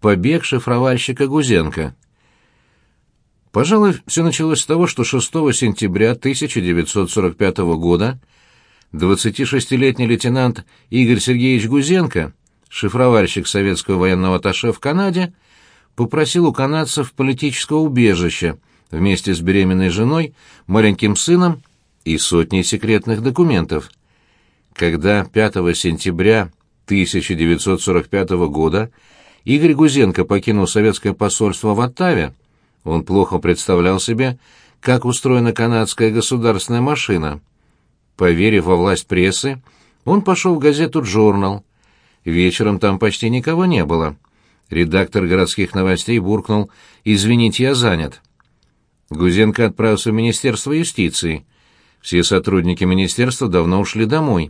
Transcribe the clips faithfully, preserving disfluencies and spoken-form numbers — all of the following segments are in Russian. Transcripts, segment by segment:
Побег шифровальщика Гузенко. Пожалуй, все началось с того, что шестого сентября тысяча девятьсот сорок пятого года двадцатишестилетний лейтенант Игорь Сергеевич Гузенко, шифровальщик советского военного атташе в Канаде, попросил у канадцев политического убежища вместе с беременной женой, маленьким сыном и сотней секретных документов. Когда пятого сентября тысяча девятьсот сорок пятого года Игорь Гузенко покинул советское посольство в Оттаве, он плохо представлял себе, как устроена канадская государственная машина. Поверив во власть прессы, он пошел в газету «Джорнал». Вечером там почти никого не было. Редактор городских новостей буркнул: «Извините, я занят». Гузенко отправился в Министерство юстиции. Все сотрудники министерства давно ушли домой.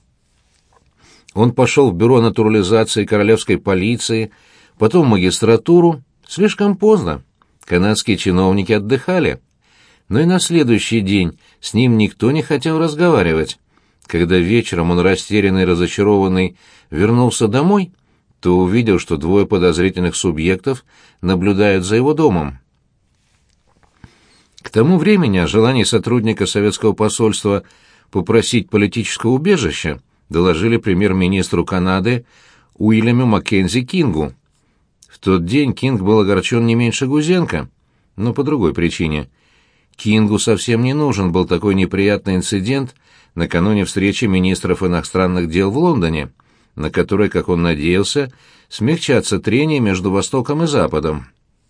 Он пошел в бюро натурализации королевской полиции, потом в магистратуру. Слишком поздно. Канадские чиновники отдыхали. Но и на следующий день с ним никто не хотел разговаривать. Когда вечером он, растерянный и разочарованный, вернулся домой, то увидел, что двое подозрительных субъектов наблюдают за его домом. К тому времени о желании сотрудника советского посольства попросить политического убежища доложили премьер-министру Канады Уильяму Маккензи Кингу. В тот день Кинг был огорчен не меньше Гузенко, но по другой причине. Кингу совсем не нужен был такой неприятный инцидент накануне встречи министров иностранных дел в Лондоне, на которой, как он надеялся, смягчатся трения между Востоком и Западом.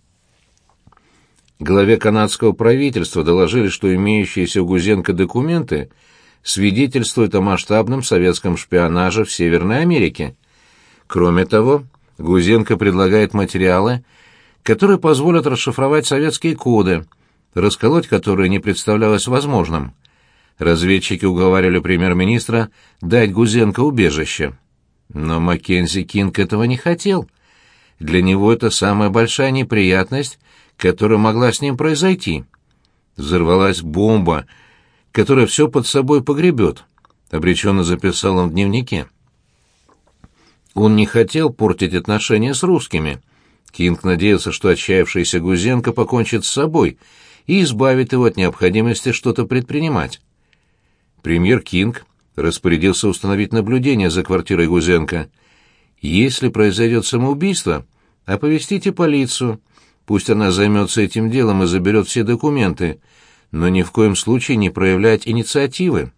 Главе канадского правительства доложили, что имеющиеся у Гузенко документы свидетельствуют о масштабном советском шпионаже в Северной Америке. Кроме того, Гузенко предлагает материалы, которые позволят расшифровать советские коды, расколоть которые не представлялось возможным. Разведчики уговаривали премьер-министра дать Гузенко убежище. Но Маккензи Кинг этого не хотел. Для него это самая большая неприятность, которая могла с ним произойти. Взорвалась бомба, которая все под собой погребет, обреченно записал он в дневнике. Он не хотел портить отношения с русскими. Кинг надеялся, что отчаявшийся Гузенко покончит с собой и избавит его от необходимости что-то предпринимать. Премьер Кинг распорядился установить наблюдение за квартирой Гузенко. «Если произойдет самоубийство, оповестите полицию. Пусть она займется этим делом и заберет все документы, но ни в коем случае не проявлять инициативы».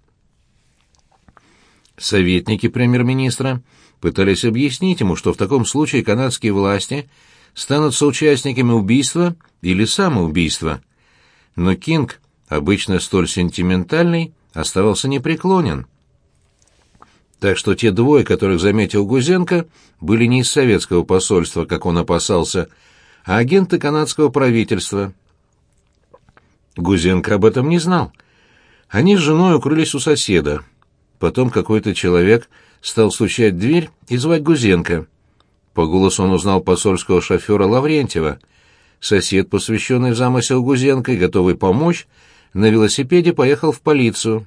Советники премьер-министра пытались объяснить ему, что в таком случае канадские власти станут соучастниками убийства или самоубийства. Но Кинг, обычно столь сентиментальный, оставался непреклонен. Так что те двое, которых заметил Гузенко, были не из советского посольства, как он опасался, а агенты канадского правительства. Гузенко об этом не знал. Они с женой укрылись у соседа. Потом какой-то человек стал стучать в дверь и звать Гузенко. По голосу он узнал посольского шофера Лаврентьева. Сосед, посвященный в замысел Гузенко и готовый помочь, на велосипеде поехал в полицию.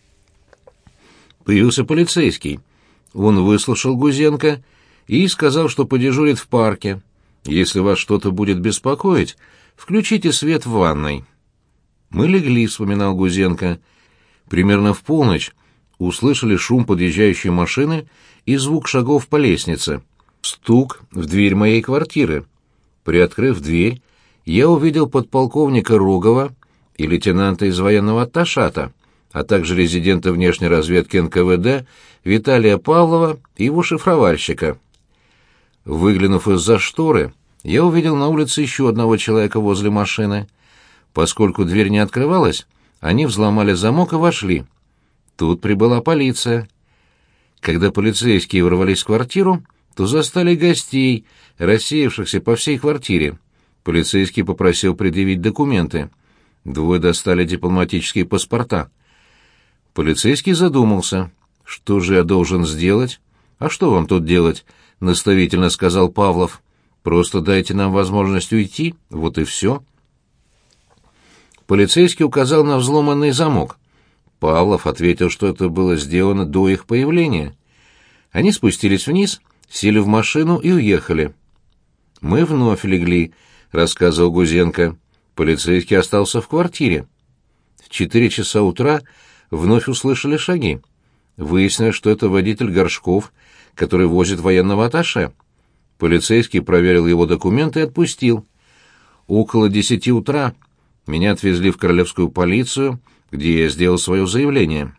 Появился полицейский. Он выслушал Гузенко и сказал, что подежурит в парке. «Если вас что-то будет беспокоить, включите свет в ванной». «Мы легли», — вспоминал Гузенко. Примерно в полночь услышали шум подъезжающей машины и звук шагов по лестнице. Стук в дверь моей квартиры. Приоткрыв дверь, я увидел подполковника Рогова и лейтенанта из военного атташата, а также резидента внешней разведки эн ка вэ дэ Виталия Павлова и его шифровальщика. Выглянув из-за шторы, я увидел на улице еще одного человека возле машины. Поскольку дверь не открывалась, они взломали замок и вошли. Тут прибыла полиция. Когда полицейские ворвались в квартиру, то застали гостей, рассеявшихся по всей квартире. Полицейский попросил предъявить документы. Двое достали дипломатические паспорта. Полицейский задумался. «Что же я должен сделать?» «А что вам тут делать?» — наставительно сказал Павлов. «Просто дайте нам возможность уйти, вот и все». Полицейский указал на взломанный замок. Павлов ответил, что это было сделано до их появления. Они спустились вниз, сели в машину и уехали. «Мы вновь легли», — рассказывал Гузенко. Полицейский остался в квартире. В четыре часа утра вновь услышали шаги. Выяснилось, что это водитель Горшков, который возит военного атташе. Полицейский проверил его документы и отпустил. Около десяти утра меня отвезли в королевскую полицию, где я сделал свое заявление.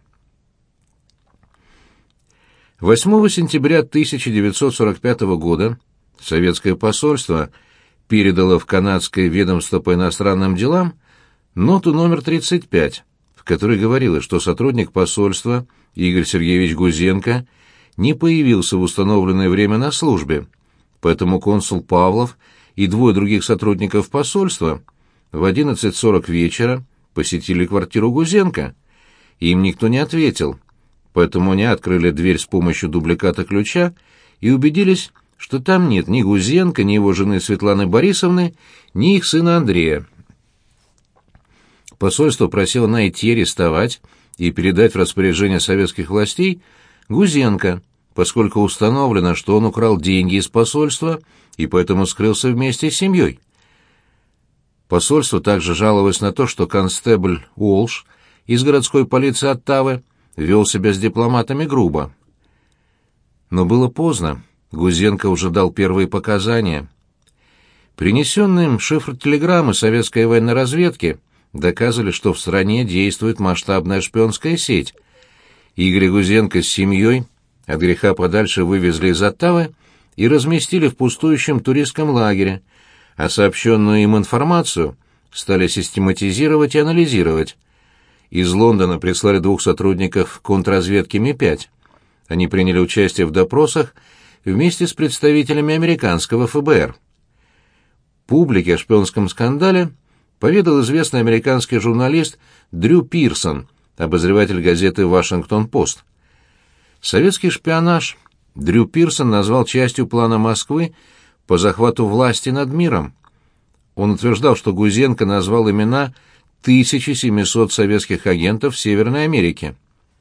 восьмого сентября тысяча девятьсот сорок пятого года советское посольство передало в канадское ведомство по иностранным делам ноту номер тридцать пять, в которой говорилось, что сотрудник посольства Игорь Сергеевич Гузенко не появился в установленное время на службе, поэтому консул Павлов и двое других сотрудников посольства в одиннадцать сорок вечера посетили квартиру Гузенко. Им никто не ответил, поэтому они открыли дверь с помощью дубликата ключа и убедились, что там нет ни Гузенко, ни его жены Светланы Борисовны, ни их сына Андрея. Посольство просило найти, арестовать и передать в распоряжение советских властей Гузенко, поскольку установлено, что он украл деньги из посольства и поэтому скрылся вместе с семьей. Посольство также жаловалось на то, что констебль Уолш из городской полиции Оттавы вел себя с дипломатами грубо. Но было поздно, Гузенко уже дал первые показания. Принесенные им шифр телеграммы советской военной разведки доказывали, что в стране действует масштабная шпионская сеть. Игоря Гузенко с семьей от греха подальше вывезли из Оттавы и разместили в пустующем туристском лагере, а сообщенную им информацию стали систематизировать и анализировать. Из Лондона прислали двух сотрудников контрразведки Ми пять. Они приняли участие в допросах вместе с представителями американского эф бэ эр. Публике о шпионском скандале поведал известный американский журналист Дрю Пирсон, обозреватель газеты «Вашингтон-Пост». Советский шпионаж Дрю Пирсон назвал частью плана Москвы по захвату власти над миром. Он утверждал, что Гузенко назвал имена тысяча семьсот советских агентов в Северной Америке.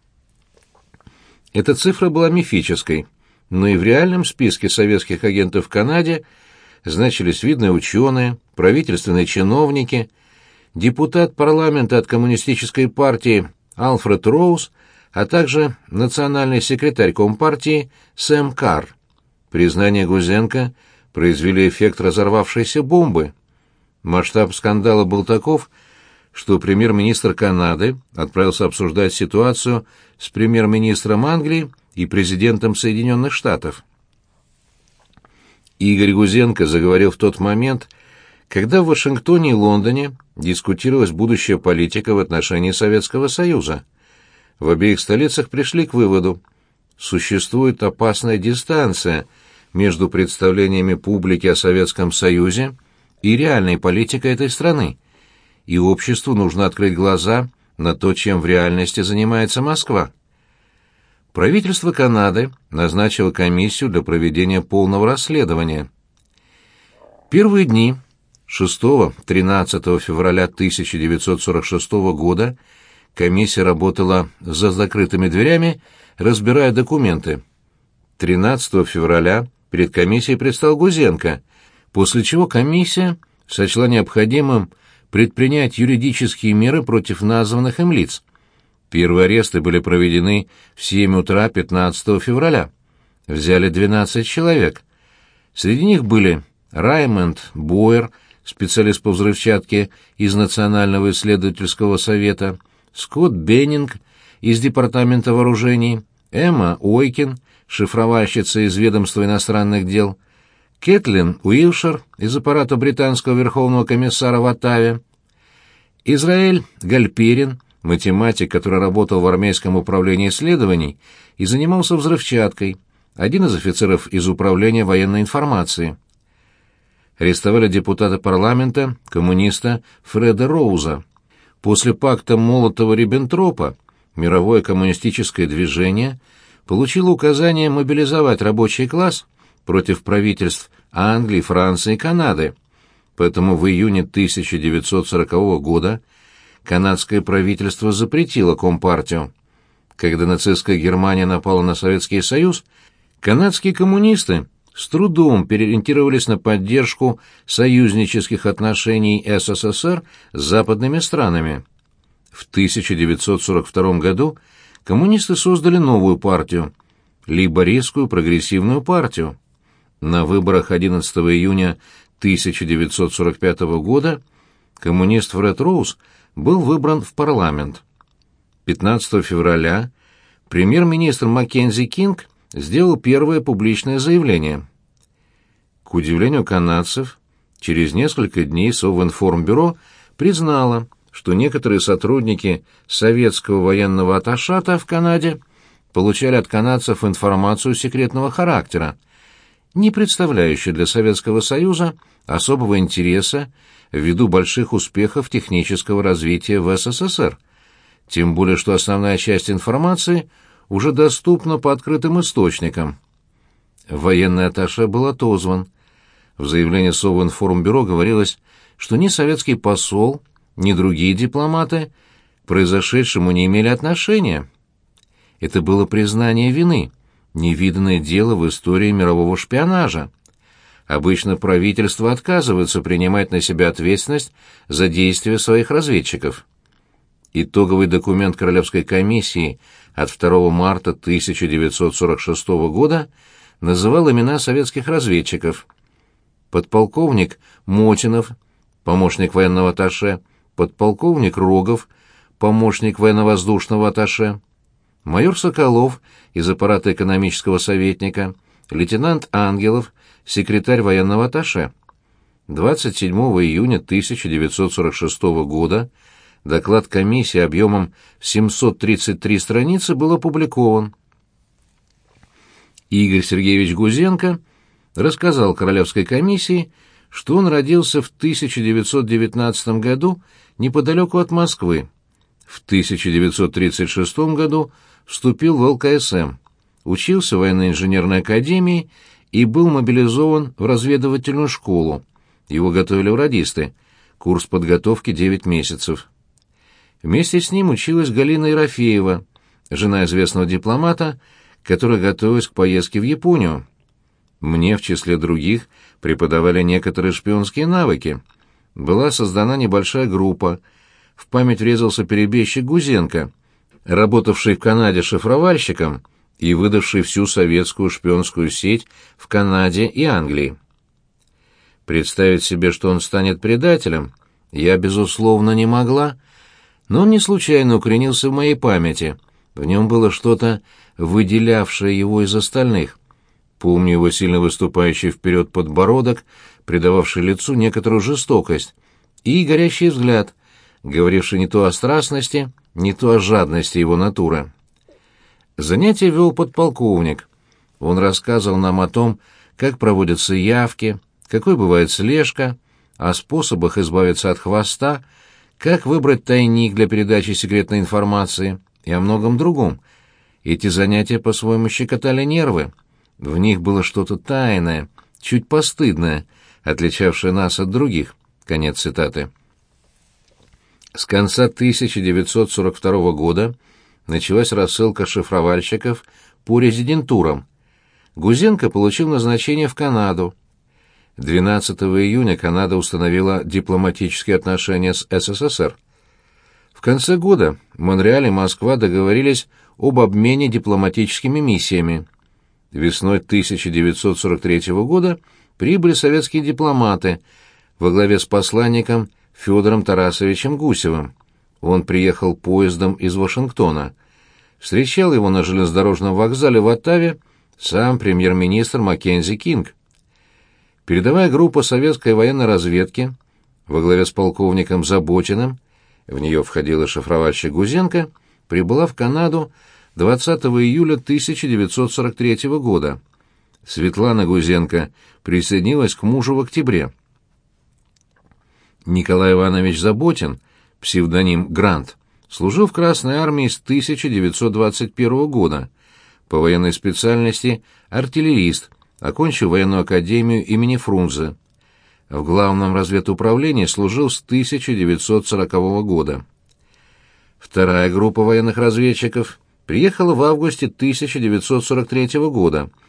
Эта цифра была мифической, но и в реальном списке советских агентов в Канаде значились видные ученые, правительственные чиновники, депутат парламента от коммунистической партии Альфред Роуз, а также национальный секретарь Компартии Сэм Карр. Признания Гузенко произвели эффект разорвавшейся бомбы. Масштаб скандала был таков, что премьер-министр Канады отправился обсуждать ситуацию с премьер-министром Англии и президентом Соединенных Штатов. Игорь Гузенко заговорил в тот момент, когда в Вашингтоне и Лондоне дискутировалась будущая политика в отношении Советского Союза. В обеих столицах пришли к выводу: существует опасная дистанция между представлениями публики о Советском Союзе и реальной политикой этой страны, и обществу нужно открыть глаза на то, чем в реальности занимается Москва. Правительство Канады назначило комиссию для проведения полного расследования. Первые дни шестого-тринадцатого февраля тысяча девятьсот сорок шестого года комиссия работала за закрытыми дверями, разбирая документы. тринадцатого февраля перед комиссией предстал Гузенко, после чего комиссия сочла необходимым предпринять юридические меры против названных им лиц. Первые аресты были проведены в семь утра пятнадцатого февраля. Взяли двенадцать человек. Среди них были Раймонд Бойер, специалист по взрывчатке из Национального исследовательского совета, Скотт Беннинг из Департамента вооружений, Эмма Ойкин, шифровальщица из Ведомства иностранных дел, Кэтлин Уилшер из аппарата британского верховного комиссара в Оттаве, Израиль Гальперин, математик, который работал в армейском управлении исследований и занимался взрывчаткой, один из офицеров из управления военной информации. Арестовали депутата парламента, коммуниста Фреда Роуза. После пакта Молотова-Риббентропа мировое коммунистическое движение получило указание мобилизовать рабочий класс против правительств Англии, Франции и Канады. Поэтому в июне тысяча девятьсот сорокового года канадское правительство запретило Компартию. Когда нацистская Германия напала на Советский Союз, канадские коммунисты с трудом переориентировались на поддержку союзнических отношений СССР с западными странами. В тысяча девятьсот сорок втором году коммунисты создали новую партию – Лейбористскую прогрессивную партию. На выборах одиннадцатого июня тысяча девятьсот сорок пятого года коммунист Фред Роуз был выбран в парламент. пятнадцатого февраля премьер-министр Маккензи Кинг сделал первое публичное заявление. К удивлению канадцев, через несколько дней Совинформбюро признало, что некоторые сотрудники советского военного атташата в Канаде получали от канадцев информацию секретного характера, не представляющую для Советского Союза особого интереса ввиду больших успехов технического развития в СССР, тем более что основная часть информации уже доступна по открытым источникам. Военный атташе был отозван. В заявлении Совинформбюро говорилось, что ни советский посол, ни другие дипломаты к произошедшему не имели отношения. Это было признание вины, невиданное дело в истории мирового шпионажа. Обычно правительство отказывается принимать на себя ответственность за действия своих разведчиков. Итоговый документ Королевской комиссии от второго марта тысяча девятьсот сорок шестого года называл имена советских разведчиков: подполковник Мотинов, помощник военного атташе, подполковник Рогов, помощник военно-воздушного атташе, майор Соколов из аппарата экономического советника, лейтенант Ангелов, секретарь военного атташе. двадцать седьмого июня тысяча девятьсот сорок шестого года доклад комиссии объемом семьсот тридцать три страницы был опубликован. Игорь Сергеевич Гузенко рассказал Королевской комиссии, что он родился в тысяча девятьсот девятнадцатом году неподалеку от Москвы. В тысяча девятьсот тридцать шестом году вступил в эл ка эс эм, учился в военно-инженерной академии и был мобилизован в разведывательную школу. Его готовили в радисты. Курс подготовки девять месяцев. Вместе с ним училась Галина Ерофеева, жена известного дипломата, которая готовилась к поездке в Японию. Мне, в числе других, преподавали некоторые шпионские навыки. Была создана небольшая группа. В память врезался перебежчик Гузенко, работавший в Канаде шифровальщиком и выдавший всю советскую шпионскую сеть в Канаде и Англии. Представить себе, что он станет предателем, я, безусловно, не могла, но он не случайно укоренился в моей памяти. В нем было что-то, выделявшее его из остальных. Помню его сильно выступающий вперед подбородок, придававший лицу некоторую жестокость, и горящий взгляд, говоривший не то о страстности, не то о жадности его натуры. Занятия вел подполковник. Он рассказывал нам о том, как проводятся явки, какой бывает слежка, о способах избавиться от хвоста, как выбрать тайник для передачи секретной информации и о многом другом. Эти занятия по-своему щекотали нервы. В них было что-то тайное, чуть постыдное, отличавшее нас от других. Конец цитаты. С конца тысяча девятьсот сорок второго года началась рассылка шифровальщиков по резидентурам. Гузенко получил назначение в Канаду. двенадцатого июня Канада установила дипломатические отношения с эс эс эс эр. В конце года Монреаль и Москва договорились об обмене дипломатическими миссиями. Весной тысяча девятьсот сорок третьего года прибыли советские дипломаты во главе с посланником Федором Тарасовичем Гусевым. Он приехал поездом из Вашингтона. Встречал его на железнодорожном вокзале в Оттаве сам премьер-министр Маккензи Кинг. Передовая группа советской военной разведки во главе с полковником Заботиным, в нее входил и шифровальщик Гузенко, прибыла в Канаду двадцатого июля тысяча девятьсот сорок третьего года. Светлана Гузенко присоединилась к мужу в октябре. Николай Иванович Заботин, псевдоним Грант, служил в Красной армии с тысяча девятьсот двадцать первого года, по военной специальности артиллерист, окончил военную академию имени Фрунзе. В главном разведуправлении служил с тысяча девятьсот сорокового года. Вторая группа военных разведчиков приехала в августе тысяча девятьсот сорок третьего года.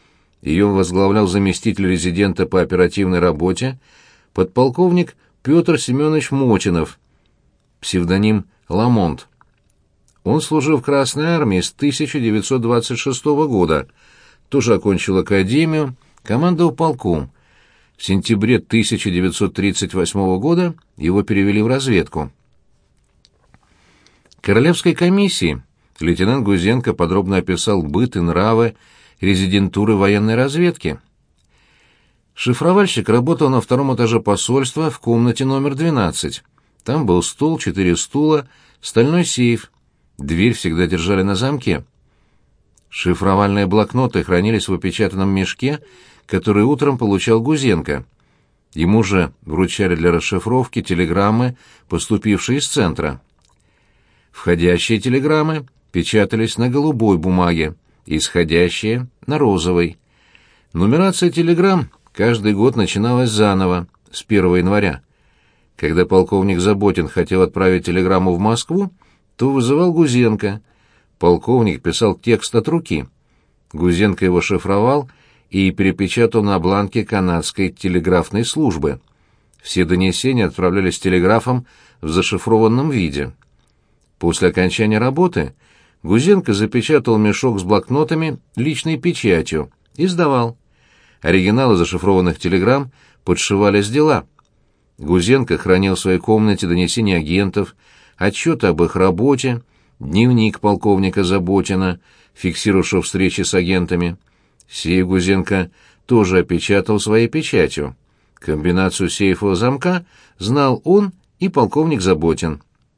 Ее возглавлял заместитель резидента по оперативной работе, подполковник Петр Семенович Мотинов, псевдоним Ламонт. Он служил в Красной армии с тысяча девятьсот двадцать шестого года, тоже окончил академию, командовал полком. В сентябре тысяча девятьсот тридцать восьмого года его перевели в разведку. Королевской комиссии лейтенант Гузенко подробно описал быт и нравы резидентуры военной разведки. Шифровальщик работал на втором этаже посольства в комнате номер двенадцать. Там был стол, четыре стула, стальной сейф. Дверь всегда держали на замке. Шифровальные блокноты хранились в опечатанном мешке, который утром получал Гузенко. Ему же вручали для расшифровки телеграммы, поступившие из центра. Входящие телеграммы печатались на голубой бумаге, исходящие — на розовой. Нумерация телеграмм каждый год начиналась заново, с первого января. Когда полковник Заботин хотел отправить телеграмму в Москву, то вызывал Гузенко. Полковник писал текст от руки. Гузенко его шифровал и перепечатал на бланке канадской телеграфной службы. Все донесения отправлялись телеграфом в зашифрованном виде. После окончания работы Гузенко запечатал мешок с блокнотами личной печатью и сдавал. Оригиналы зашифрованных телеграмм подшивались дела. Гузенко хранил в своей комнате донесения агентов, отчеты об их работе, дневник полковника Заботина, фиксировавшего встречи с агентами. Сейф Гузенко тоже опечатал своей печатью. Комбинацию сейфового замка знал он и полковник Заботин.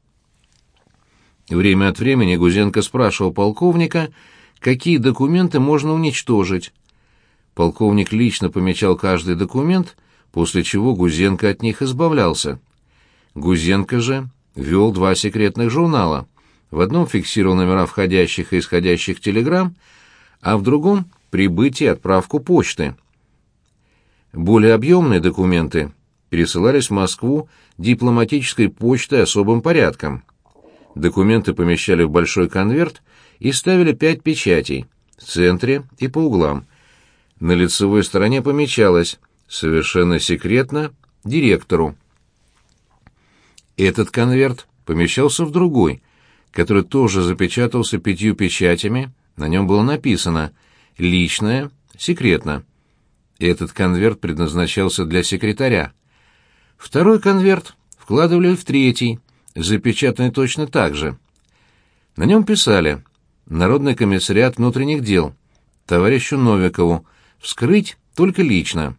Время от времени Гузенко спрашивал полковника, какие документы можно уничтожить. Полковник лично помечал каждый документ, после чего Гузенко от них избавлялся. Гузенко же вел два секретных журнала. В одном фиксировал номера входящих и исходящих телеграмм, а в другом — прибытие и отправку почты. Более объемные документы пересылались в Москву дипломатической почтой особым порядком. Документы помещали в большой конверт и ставили пять печатей в центре и по углам. На лицевой стороне помечалось «Совершенно секретно, директору». Этот конверт помещался в другой, который тоже запечатался пятью печатями, на нем было написано «Личное, секретно». Этот конверт предназначался для секретаря. Второй конверт вкладывали в третий, запечатанный точно так же. На нем писали «Народный комиссариат внутренних дел, товарищу Новикову, вскрыть только лично».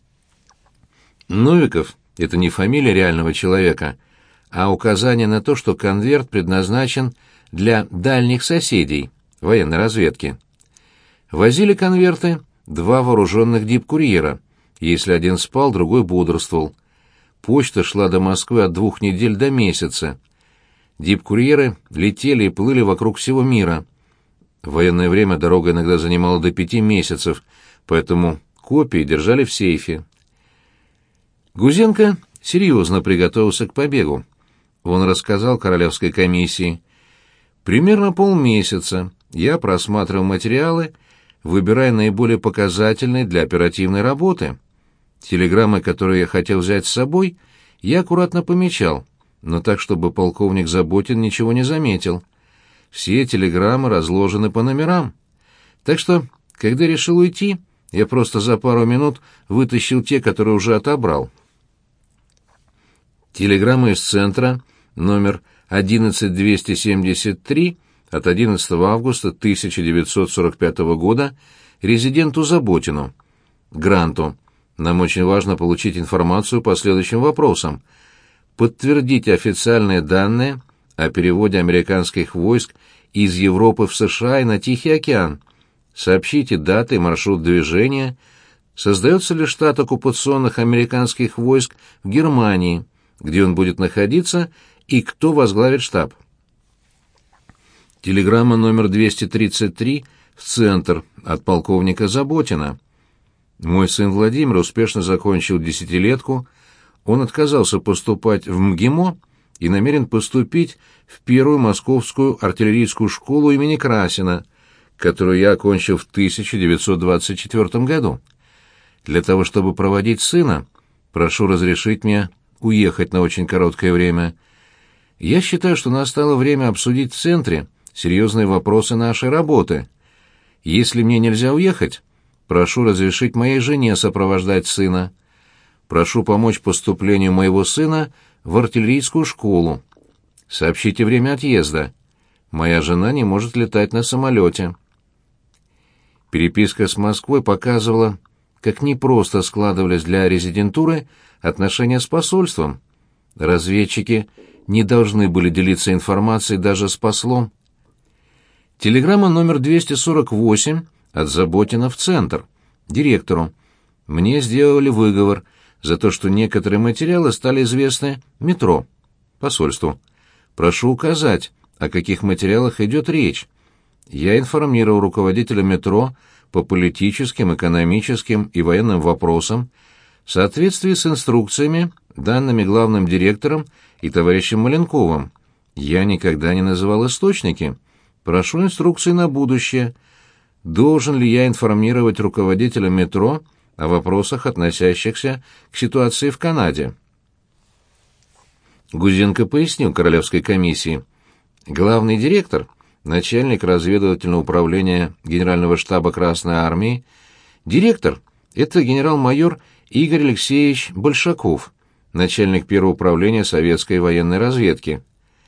Новиков — это не фамилия реального человека, а указание на то, что конверт предназначен для дальних соседей военной разведки. Возили конверты два вооруженных дипкурьера. Если один спал, другой бодрствовал. Почта шла до Москвы от двух недель до месяца. Дипкурьеры летели и плыли вокруг всего мира. В военное время дорога иногда занимала до пяти месяцев, поэтому копии держали в сейфе. Гузенко серьезно приготовился к побегу. Он рассказал королевской комиссии. Примерно полмесяца я просматривал материалы, выбирая наиболее показательные для оперативной работы. Телеграммы, которые я хотел взять с собой, я аккуратно помечал, но так, чтобы полковник Заботин ничего не заметил. Все телеграммы разложены по номерам. Так что, когда решил уйти, я просто за пару минут вытащил те, которые уже отобрал. Телеграмма из центра, номер одиннадцать двести семьдесят три, от одиннадцатого августа тысяча девятьсот сорок пятого года, резиденту Заботину. Гранту. Нам очень важно получить информацию по следующим вопросам. Подтвердите официальные данные о переводе американских войск из Европы в США и на Тихий океан. Сообщите даты и маршрут движения. Создается ли штат оккупационных американских войск в Германии, где он будет находиться, и кто возглавит штаб? Телеграмма номер двести тридцать три в центр от полковника Заботина. Мой сын Владимир успешно закончил десятилетку. Он отказался поступать в МГИМО и намерен поступить в первую московскую артиллерийскую школу имени Красина, которую я окончил в тысяча девятьсот двадцать четвёртом году. Для того, чтобы проводить сына, прошу разрешить мне уехать на очень короткое время. Я считаю, что настало время обсудить в центре серьезные вопросы нашей работы. Если мне нельзя уехать, прошу разрешить моей жене сопровождать сына. Прошу помочь поступлению моего сына в артиллерийскую школу. Сообщите время отъезда. Моя жена не может летать на самолете». Переписка с Москвой показывала, как непросто складывались для резидентуры отношения с посольством. Разведчики не должны были делиться информацией даже с послом. Телеграмма номер двести сорок восемь от Заботина в Центр. Директору. Мне сделали выговор за то, что некоторые материалы стали известны метро. Посольству. Прошу указать, о каких материалах идет речь. Я информировал руководителя метро по политическим, экономическим и военным вопросам в соответствии с инструкциями, данными главным директором и товарищем Маленковым. Я никогда не называл источники. Прошу инструкции на будущее. Должен ли я информировать руководителя метро о вопросах, относящихся к ситуации в Канаде? Гузенко пояснил Королевской комиссии. Главный директор, начальник разведывательного управления Генерального штаба Красной Армии, директор — это генерал-майор Игорь Алексеевич Большаков, начальник первого управления советской военной разведки.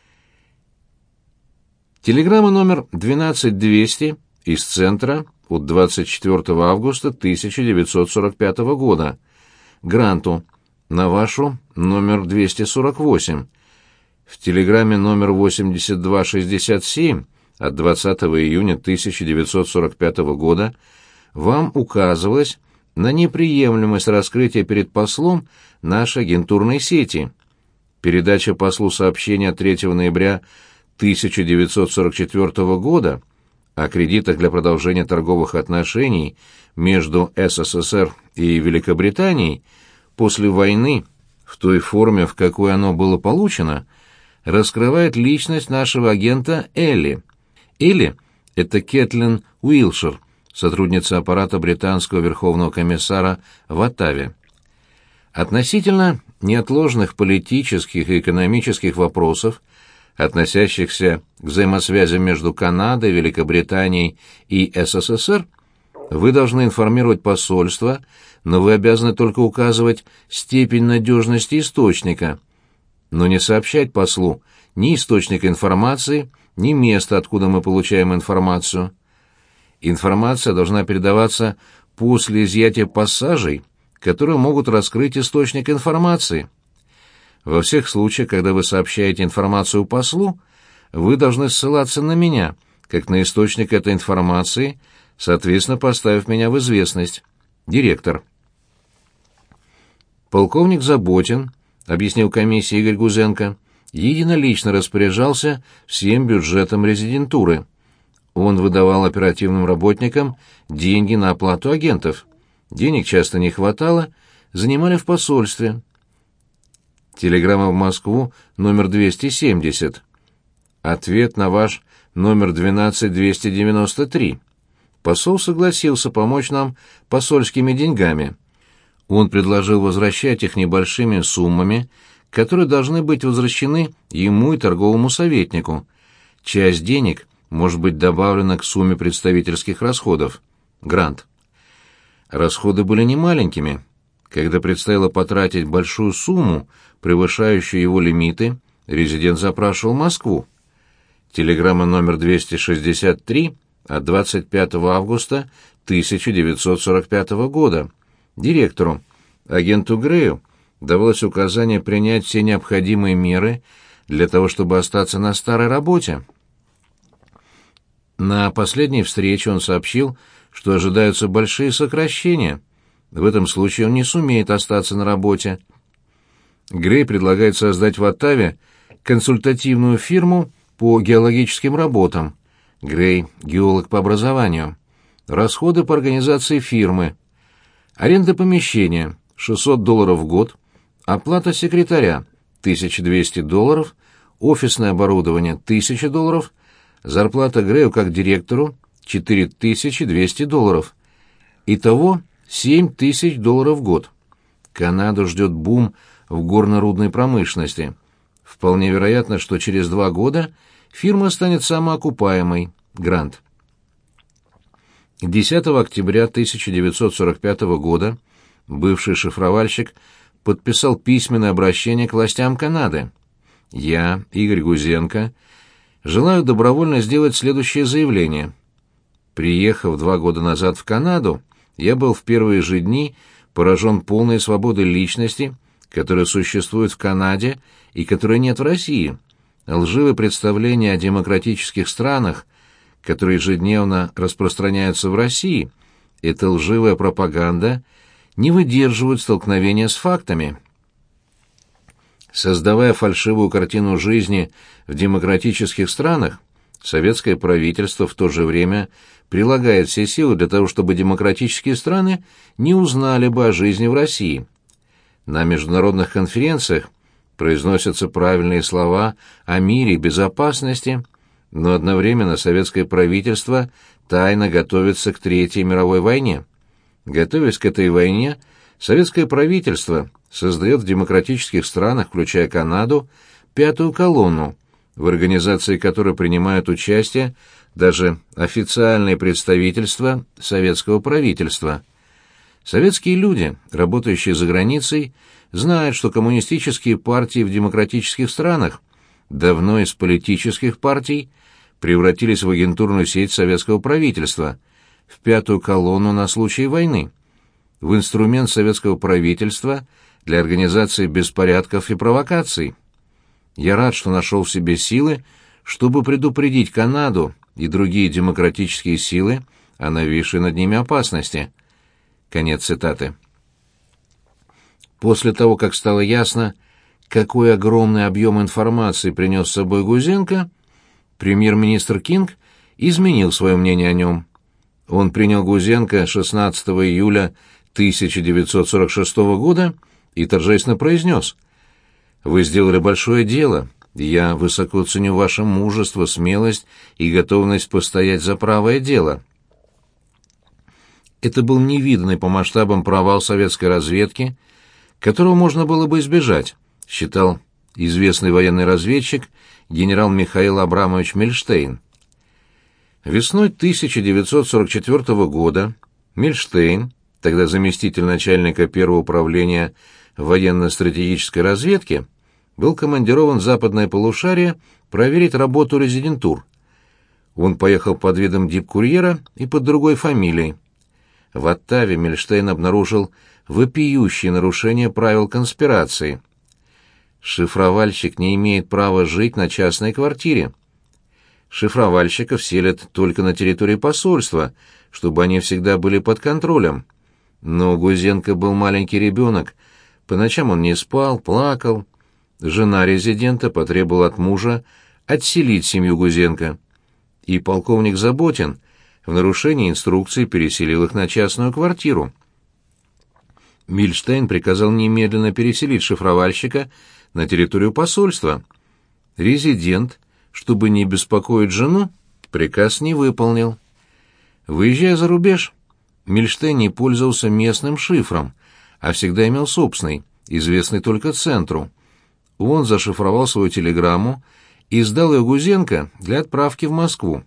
Телеграмма номер двенадцать двести из Центра от двадцать четвёртого августа тысяча девятьсот сорок пятого года. Гранту. На вашу номер двести сорок восемь. В телеграмме номер восемьдесят два шестьдесят семь от двадцатого июня тысяча девятьсот сорок пятого года вам указывалось на неприемлемость раскрытия перед послом нашей агентурной сети. Передача послу сообщения третьего ноября тысяча девятьсот сорок четвёртого года о кредитах для продолжения торговых отношений между СССР и Великобританией после войны в той форме, в какой оно было получено, раскрывает личность нашего агента Элли. Элли — это Кэтлин Уилшир, сотрудница аппарата британского верховного комиссара в Оттаве. Относительно неотложных политических и экономических вопросов, относящихся к взаимосвязям между Канадой, Великобританией и СССР, вы должны информировать посольство, но вы обязаны только указывать степень надежности источника, но не сообщать послу ни источника информации, ни места, откуда мы получаем информацию. Информация должна передаваться после изъятия пассажей, которые могут раскрыть источник информации. Во всех случаях, когда вы сообщаете информацию послу, вы должны ссылаться на меня, как на источник этой информации, соответственно, поставив меня в известность. Директор. Полковник Заботин, объяснил комиссии Игорь Гузенко, единолично распоряжался всем бюджетом резидентуры. Он выдавал оперативным работникам деньги на оплату агентов. Денег часто не хватало, занимали в посольстве. Телеграмма в Москву номер двести семьдесят. Ответ на ваш номер двенадцать двести девяносто три. Посол согласился помочь нам посольскими деньгами. Он предложил возвращать их небольшими суммами, которые должны быть возвращены ему и торговому советнику. Часть денег может быть добавлена к сумме представительских расходов. Грант. Расходы были немаленькими. Когда предстояло потратить большую сумму, превышающую его лимиты, резидент запрашивал Москву. Телеграмма номер двести шестьдесят три от двадцать пятого августа тысяча девятьсот сорок пятого года. Директору, агенту Грею, давалось указание принять все необходимые меры для того, чтобы остаться на старой работе. На последней встрече он сообщил, что ожидаются большие сокращения. В этом случае он не сумеет остаться на работе. Грей предлагает создать в Оттаве консультативную фирму по геологическим работам. Грей — геолог по образованию. Расходы по организации фирмы. Аренда помещения — шестьсот долларов в год. Оплата секретаря — тысяча двести долларов. Офисное оборудование — тысяча долларов. Зарплата Грею как директору четыре тысячи двести долларов. Итого семь тысяч долларов в год. Канаду ждет бум в горно-рудной промышленности. Вполне вероятно, что через два года фирма станет самоокупаемой. Грант. десятого октября тысяча девятьсот сорок пятого года бывший шифровальщик подписал письменное обращение к властям Канады. «Я, Игорь Гузенко, желаю добровольно сделать следующее заявление. Приехав два года назад в Канаду, я был в первые же дни поражен полной свободой личности, которая существует в Канаде и которой нет в России. Лживые представления о демократических странах, которые ежедневно распространяются в России, эта лживая пропаганда не выдерживают столкновения с фактами. Создавая фальшивую картину жизни в демократических странах, советское правительство в то же время прилагает все силы для того, чтобы демократические страны не узнали бы о жизни в России. На международных конференциях произносятся правильные слова о мире и безопасности, но одновременно советское правительство тайно готовится к Третьей мировой войне. Готовясь к этой войне, советское правительство создает в демократических странах, включая Канаду, пятую колонну, в организации которой принимают участие даже официальные представительства советского правительства. Советские люди, работающие за границей, знают, что коммунистические партии в демократических странах давно из политических партий превратились в агентурную сеть советского правительства, в пятую колонну на случай войны, в инструмент советского правительства для организации беспорядков и провокаций. Я рад, что нашел в себе силы, чтобы предупредить Канаду и другие демократические силы о нависшей над ними опасности». Конец цитаты. После того, как стало ясно, какой огромный объем информации принес с собой Гузенко, премьер-министр Кинг изменил свое мнение о нем. Он принял Гузенко шестнадцатого июля тысяча девятьсот сорок шестого года и торжественно произнес: «Вы сделали большое дело. Я высоко ценю ваше мужество, смелость и готовность постоять за правое дело». Это был невиданный по масштабам провал советской разведки, которого можно было бы избежать, считал известный военный разведчик генерал Михаил Абрамович Мильштейн. Весной тысяча девятьсот сорок четвёртого года Мильштейн, тогда заместитель начальника первого управления военно-стратегической разведки, был командирован в западное полушарие проверить работу резидентур. Он поехал под видом дипкурьера и под другой фамилией. В Оттаве Мильштейн обнаружил вопиющие нарушения правил конспирации. Шифровальщик не имеет права жить на частной квартире. Шифровальщиков селят только на территории посольства, чтобы они всегда были под контролем. Но Гузенко был маленький ребенок. По ночам он не спал, плакал. Жена резидента потребовала от мужа отселить семью Гузенко. И полковник Заботин в нарушении инструкции переселил их на частную квартиру. Мильштейн приказал немедленно переселить шифровальщика на территорию посольства. Резидент, чтобы не беспокоить жену, приказ не выполнил. Выезжая за рубеж, Мильштейн не пользовался местным шифром, а всегда имел собственный, известный только центру. Он зашифровал свою телеграмму и сдал ее Гузенко для отправки в Москву.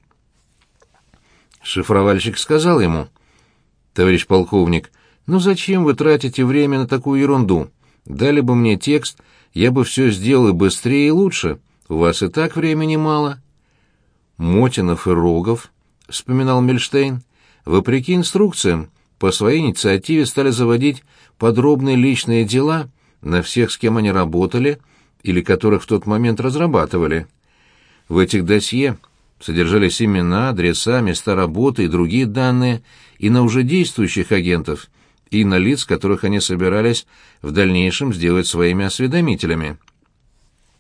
Шифровальщик сказал ему: «Товарищ полковник, ну зачем вы тратите время на такую ерунду? Дали бы мне текст, я бы все сделал и быстрее, и лучше. У вас и так времени мало». «Мотинов и Рогов», — вспоминал Мильштейн, вопреки инструкциям, по своей инициативе стали заводить подробные личные дела на всех, с кем они работали или которых в тот момент разрабатывали. В этих досье содержались имена, адреса, места работы и другие данные и на уже действующих агентов, и на лиц, которых они собирались в дальнейшем сделать своими осведомителями.